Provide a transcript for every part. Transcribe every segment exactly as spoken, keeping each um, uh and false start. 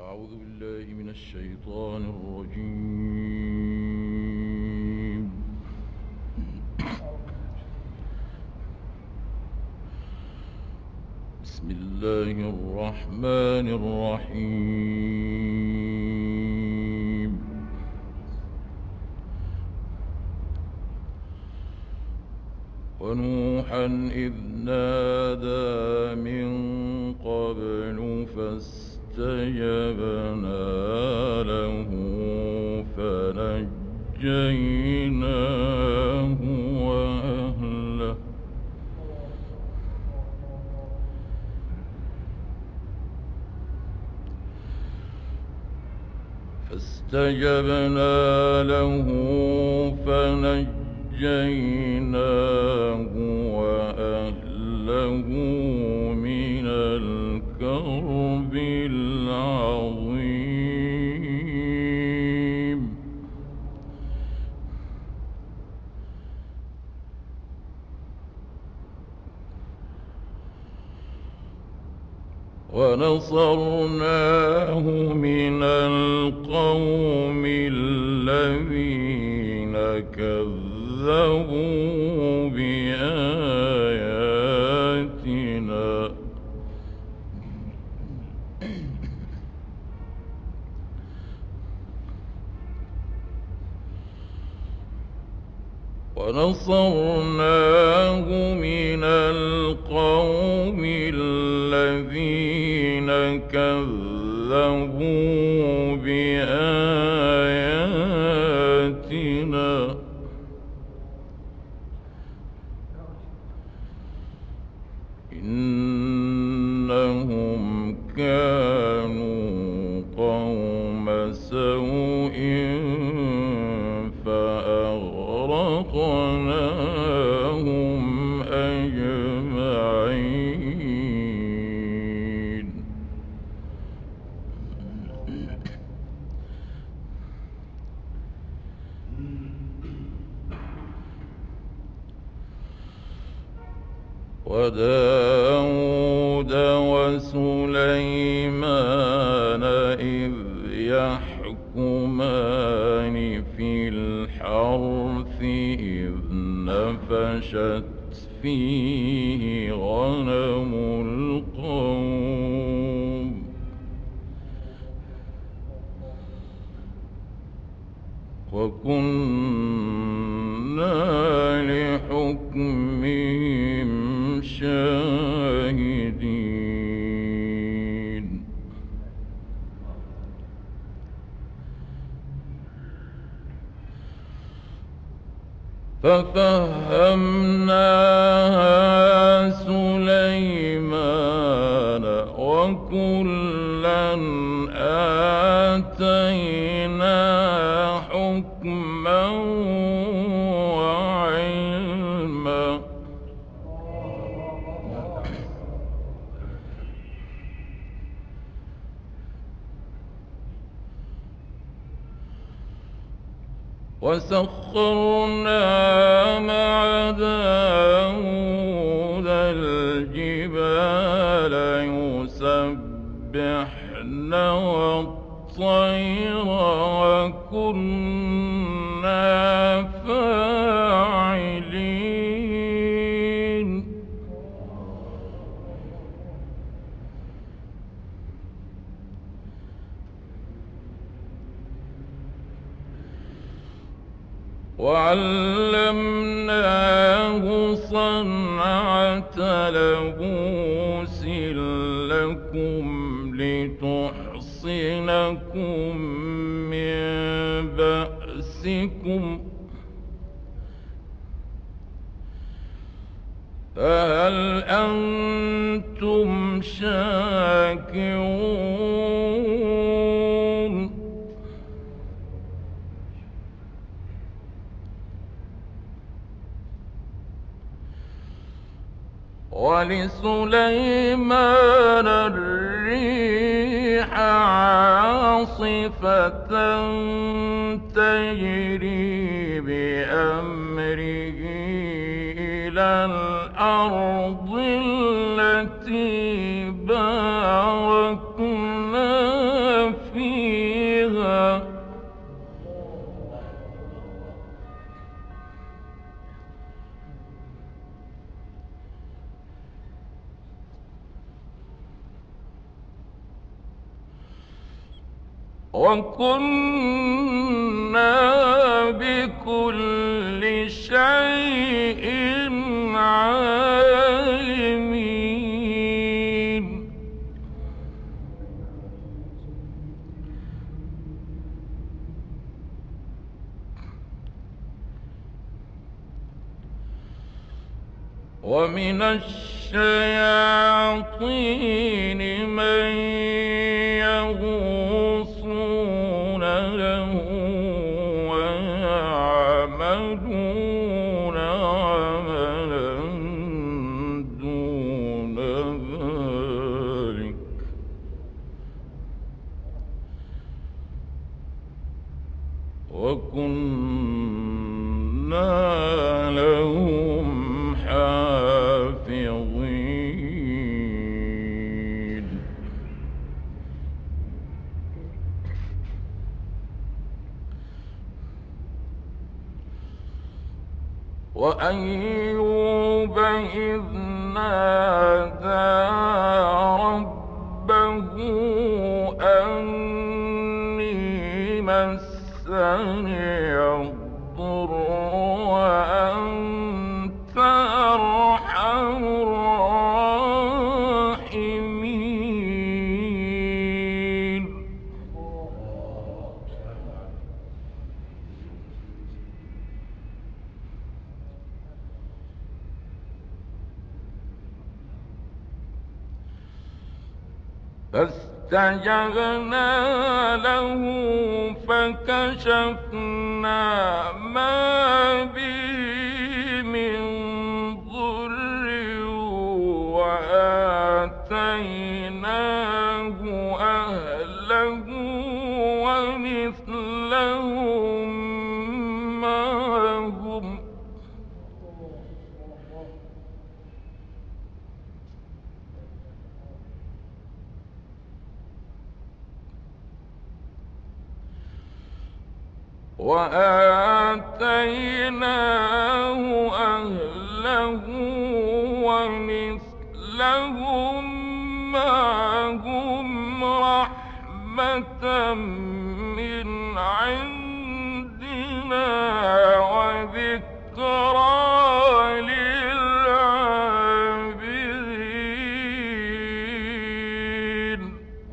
أعوذ بالله من الشيطان الرجيم. بسم الله الرحمن الرحيم. ونوحا إذ نادى من قبل فاستجبنا له فنجيناه وأهله فاستجبنا له فنجيناه وأهله من الكرب العظيم. ونصرناه من القوم الذين كذبوا بآياتنا ونصرناه من القوم الذين كذبوا بآياتنا إنهم كانوا قوم سوء فأغرقناهم أجمعين. وداود وسليمان إذ يحكمان في الحرث إذ نفشت فيه غنم القوم وكنا لحكمهم شاهدين. ففهمناها سليمان وكلا آتينا حكما وعلما وسخرنا مع داود الجبال يسبحن والطير وكنا فاعلين. وعلمناه صنعة لبوس لكم لتحصنكم من بأسكم فهل أنتم شاكرون؟ ولسليمان الريح عاصفة تجري بأمره إلى الأرض التي باركنا وكنا بكل شيء عالمين. ومن الشياطين من يغوصون له ويعملون عملا دون ذلك، وكنا لهم حافظين. وأيوب إذ نادى ربه أني مسني الضر وأنت أرحم الراحمين. فاستجبنا له فكشفنا ما به من ضر وآتيناه أهله ومثلهم معهم وآتيناه أهله ومثلهم معهم رحمة من عندنا وذكرى للعابدين.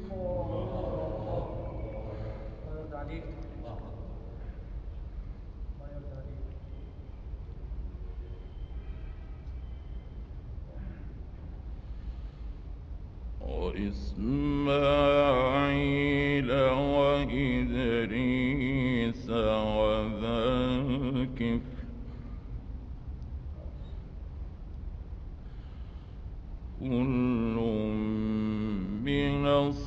وإسماعيل وإدريس وذا الكفل كل من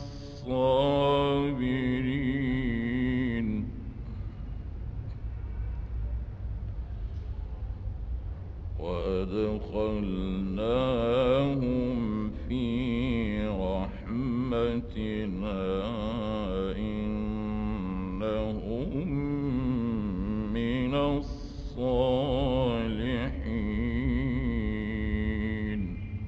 الصابرين. وأدخلناهم في رحمتنا إنهم من الصالحين.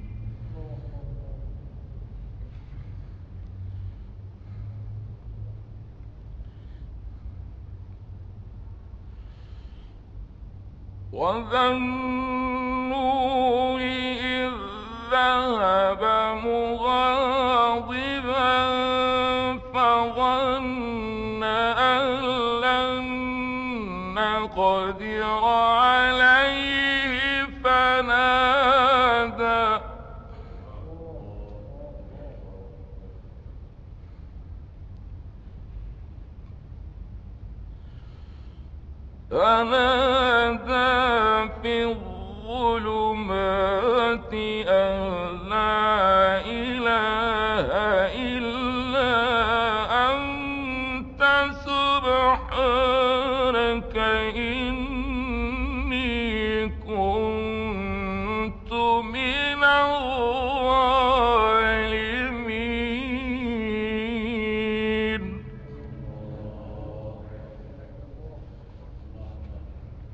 وذا النور إذ ذهب مغاضبا فظن أن لن نقدر عليه فنادى فنادى في الظلمات أن لا إله إلا أنت سبحانك إني كنت من الظالمين.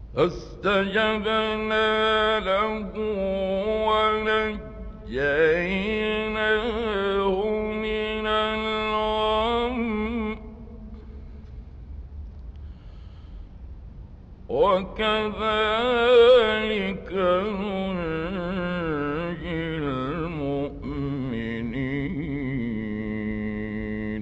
فاستجبنا له ونجيناه من الغم وكذلك ننجي المؤمنين.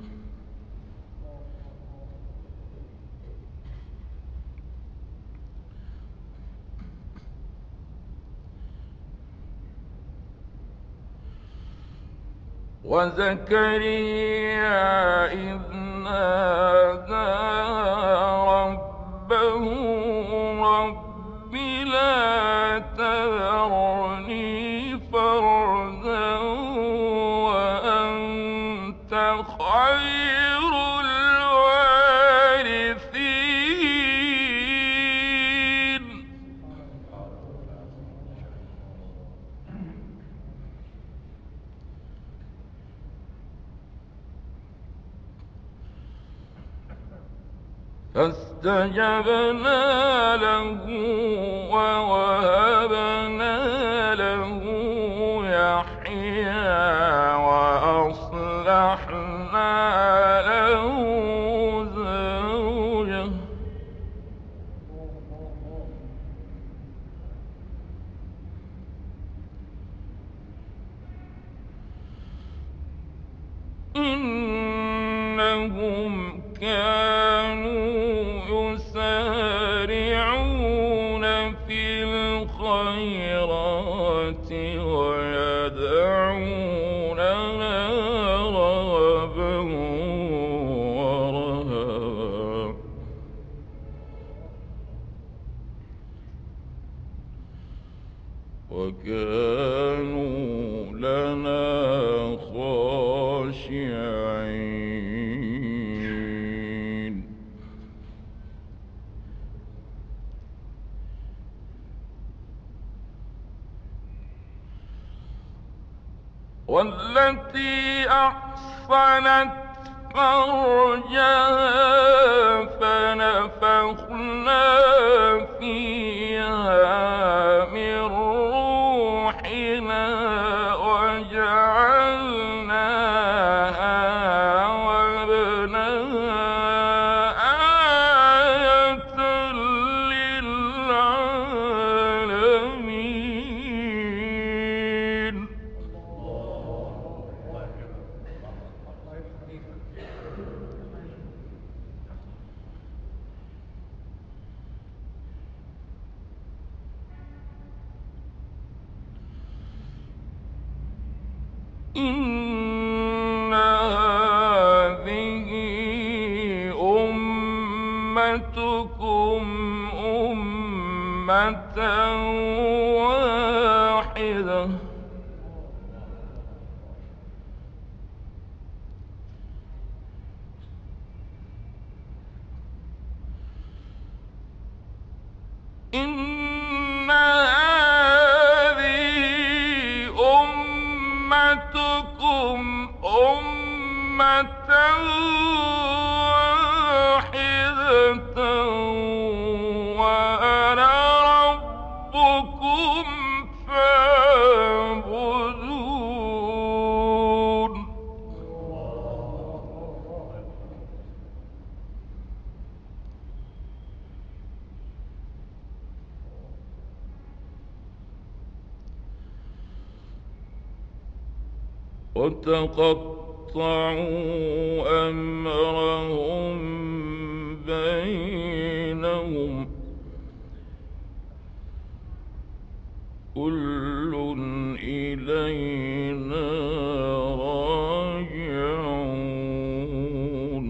وزكريا إذ نادى ربه رب لا تذرني فردا وأنت خير الوارثين. فاستجبنا له ووهبنا له يحيى وأصلحنا له زوجه إنهم كانوا يسارعون في الخيرات ويدعوننا رغبا ورهبا وكانوا لنا خاشعين. والتي أحصنت فرجها فنفخنا فيها من روحنا وجعلناها وابنها آية للعالمين. إن هذه أمتكم أمة واحدة إن أمتكم أمة واحدة وأنا ربكم فاعبدون. وتقطعوا أمرهم بينهم كل إلينا راجعون.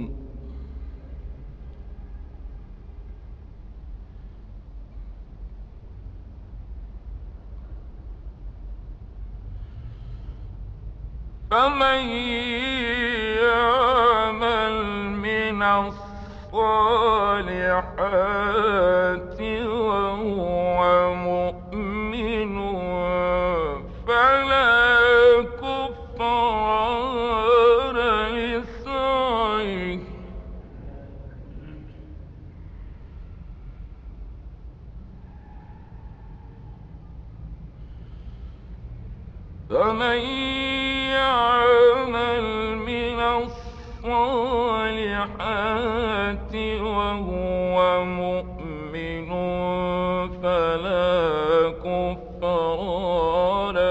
فمن يعمل من الصالحات وهو مؤمن فلا كفران لسعيه فمن يعمل من الصالحات وهو مؤمن فلا كفران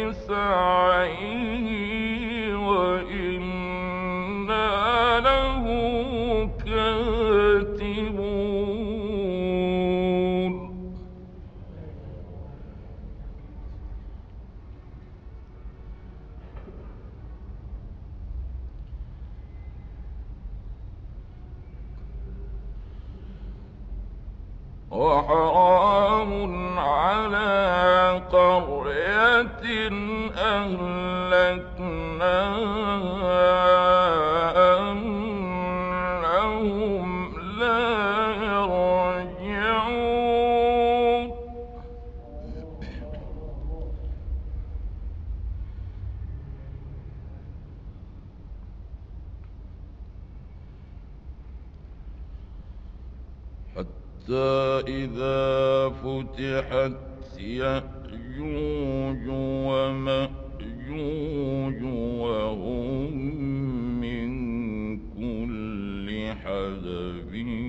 لسعيه وإنا له كاتبون. وحرام على قرية أهلكناها أنهم لا يرجعون. حتى إذا فتحت يأجوج ومأجوج وهم من كل حدب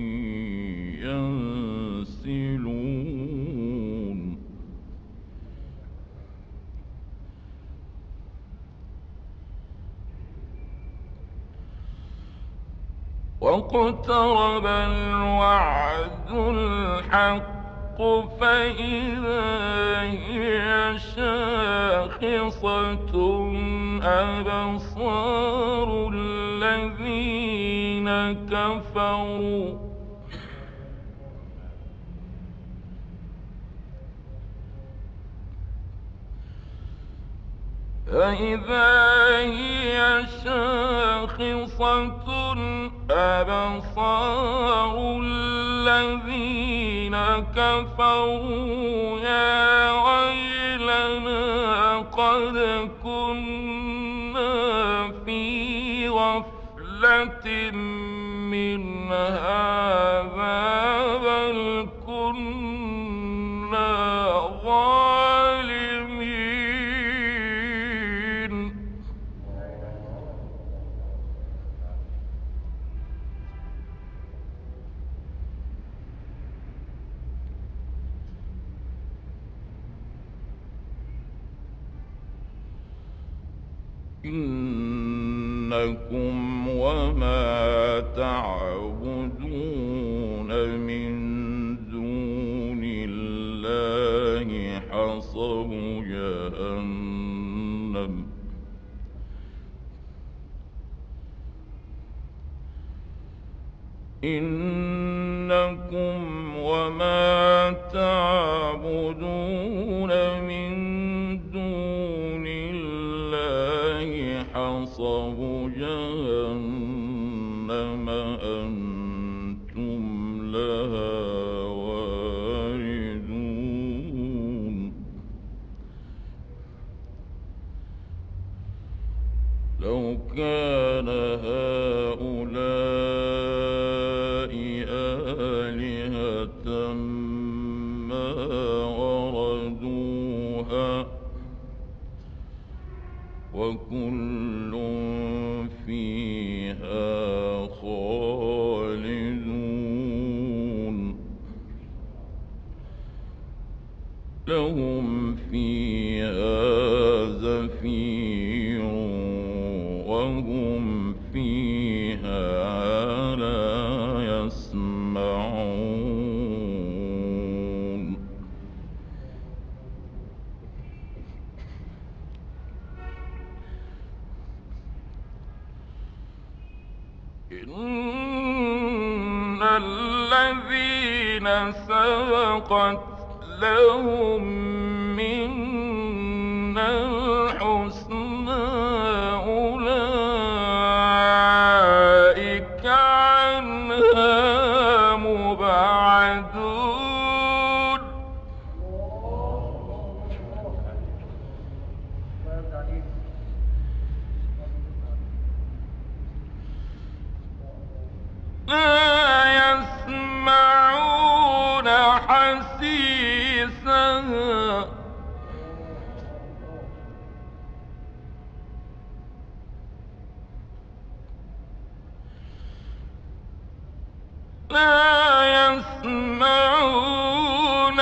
ينسلون. واقترب الوعد الحق فإذا هي شاخصة أبصار الذين كفروا فإذا هي شاخصة أبصار الذين كفروا يا ويلنا قد كنا في غفلة من هذا بل كنا ظالمين. إنكم وما تعبدون من دون الله حصب جهنم إنكم وما تعبدون من دون الله حصب جهنم أنتم لها واردون. لو كان هؤلاء آلهة ما وردوها وكل فيها خالدون. لهم فيها زفير وهم فيها لا يسمعون. إن الذين سبقت لهم منا الحسنى أولئك عنها مبعدون. لا يسمعون حسيسها لا يسمعون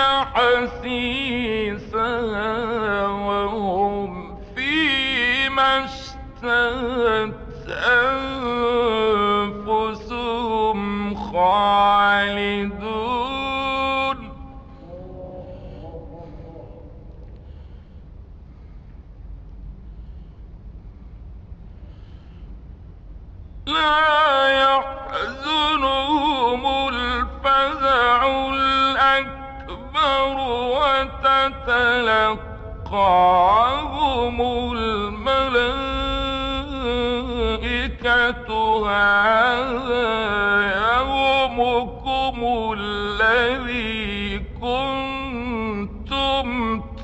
حسيسها وهم فيما اشتهت أنفسهم خالدون لا يحزنهم الفزع الأكبر وتتلقاهم الملائكة هذا يومكم الذي كنتم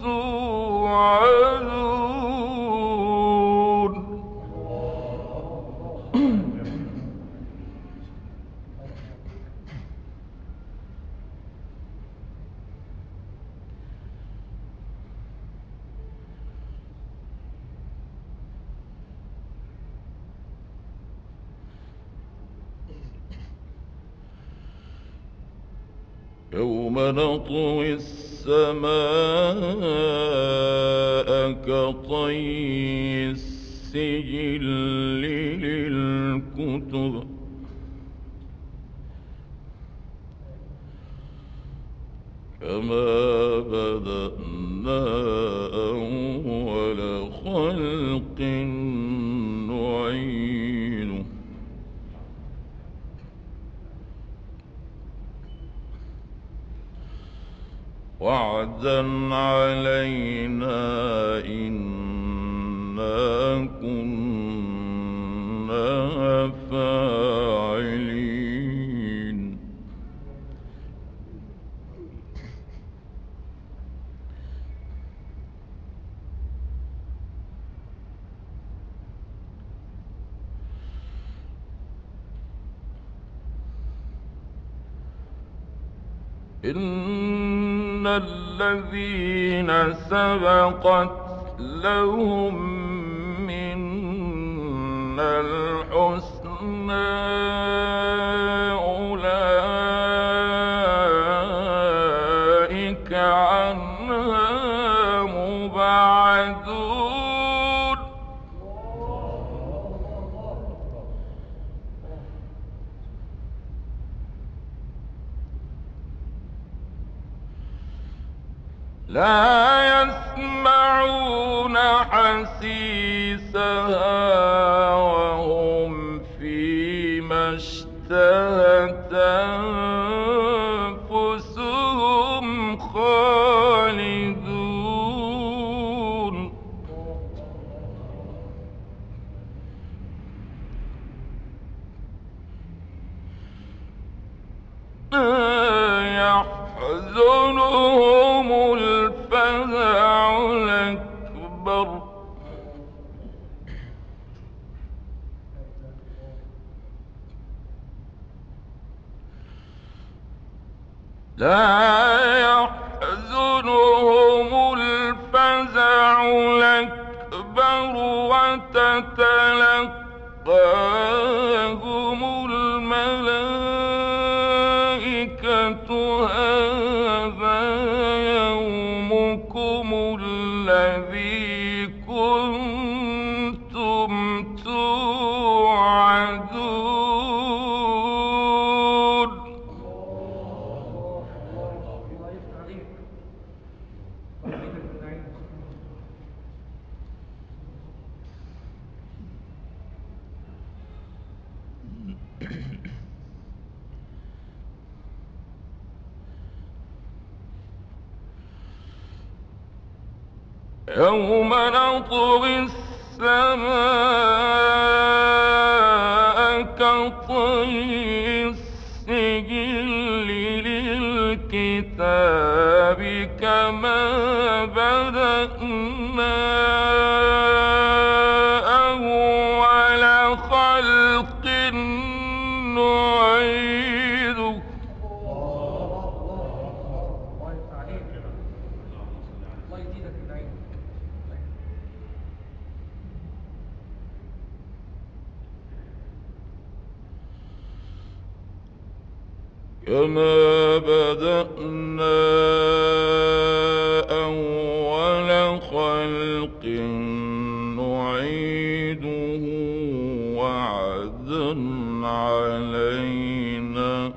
توعدون. يوم نطوي السماء كطي السجل للكتب كما بدأنا أول خلق نعيده وعدا علينا إنا كنا فاعلين. إن الذين سبقت لهم منا الحسنى أولئك عنها مبعدون. لا يسمعون حسيسها وهم فيما اشتهت أنفسهم خالدون. يحزنهم الفزع الأكبر لا يحزنهم الفزع الأكبر وتتلقاهم الملائكة هذا يومكم الذي كنتم توعدون. يوم نطوي السماء كطي السجل للكتاب كما بدأنا أول خلق نعيده. كما بدأنا أول خلق نعيده وعدا علينا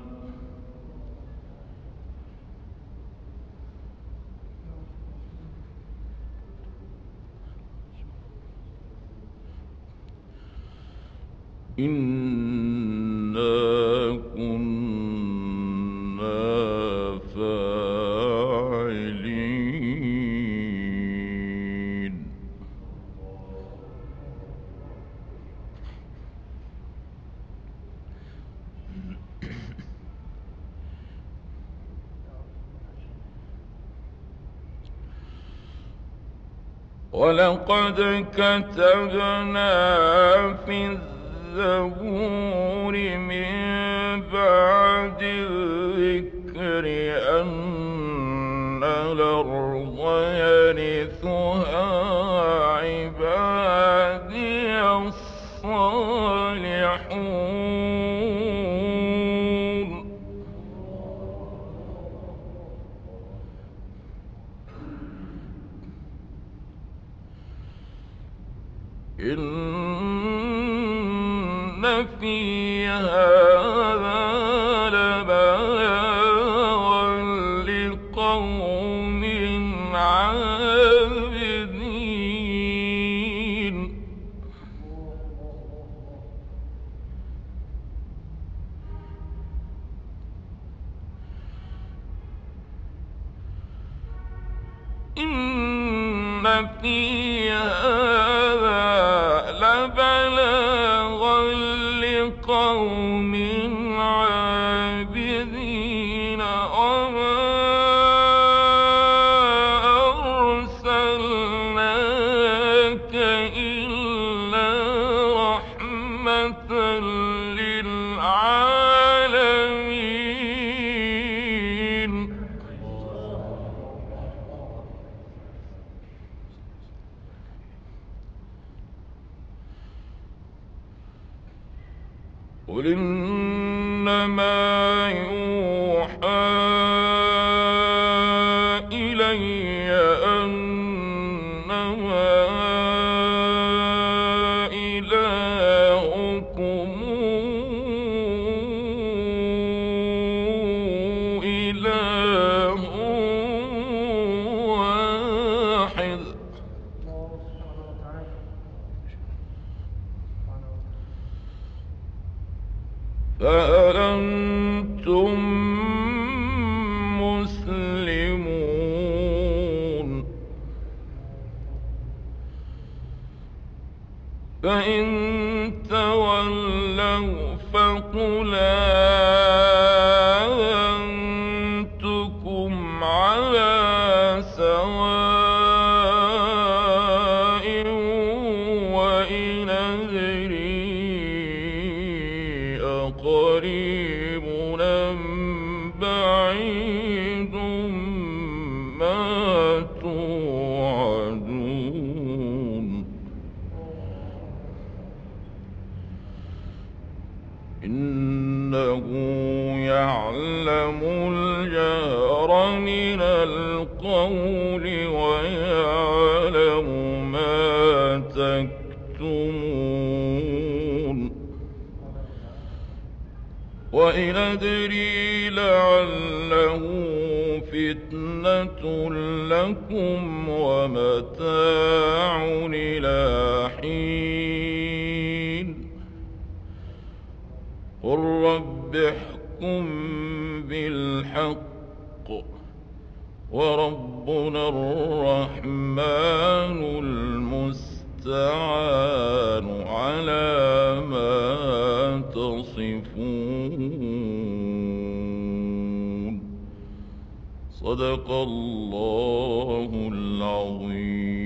إنا كنا فاعلين. ولقد كتبنا في الزبور من بعد الذكر أن الأرض يرثها عبادي الصالحون. إن في هذا لبلاغا لقوم عابدين. إن في هذا لبلاغا لقوم عابدين وما أرسلناك إلا رحمة للعالمين. قل إنما يوحى إلي أنما إلهكم إله واحد فهل أنتم مسلمون؟ فإن تولوا فقل آذنتكم على سواء وإن أدري أقريب أم بعيد ما توعدون. إنه يعلم الجهر من القول ويعلم ما تكتمون. وإن أدري لعله فتنة لكم ومتاع إلى حين. قل رب احكم بالحق وربنا الرحمن المستعان على ما تصفون. صدق الله العظيم.